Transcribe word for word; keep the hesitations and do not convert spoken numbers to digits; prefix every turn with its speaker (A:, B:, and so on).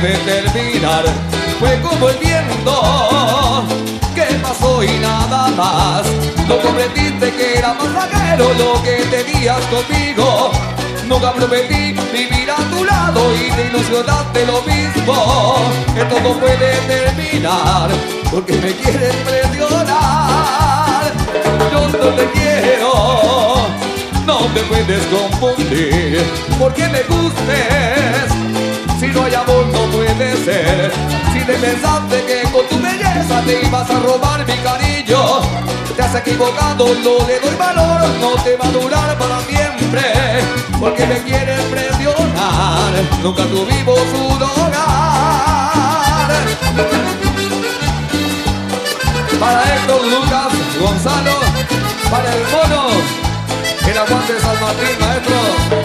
A: puede terminar. Fue como el viento que pasó y nada más. No comprendiste que era pasajero lo que tenías conmigo. Nunca prometí vivir a tu lado y te ilusionaste lo mismo. Que todo puede terminar porque me quieres presionar. Yo no te quiero, no me puedes confundir. Porque me gustes, si no hay amor no puede ser. Si te pensaste que con tu belleza te ibas a robar mi cariño, te has equivocado, no le doy valor. No te va a durar para siempre porque me quieres presionar. Nunca tuvimos un hogar. Para Héctor, Lucas, Gonzalo, para el mono, el aguante San Martín, maestro.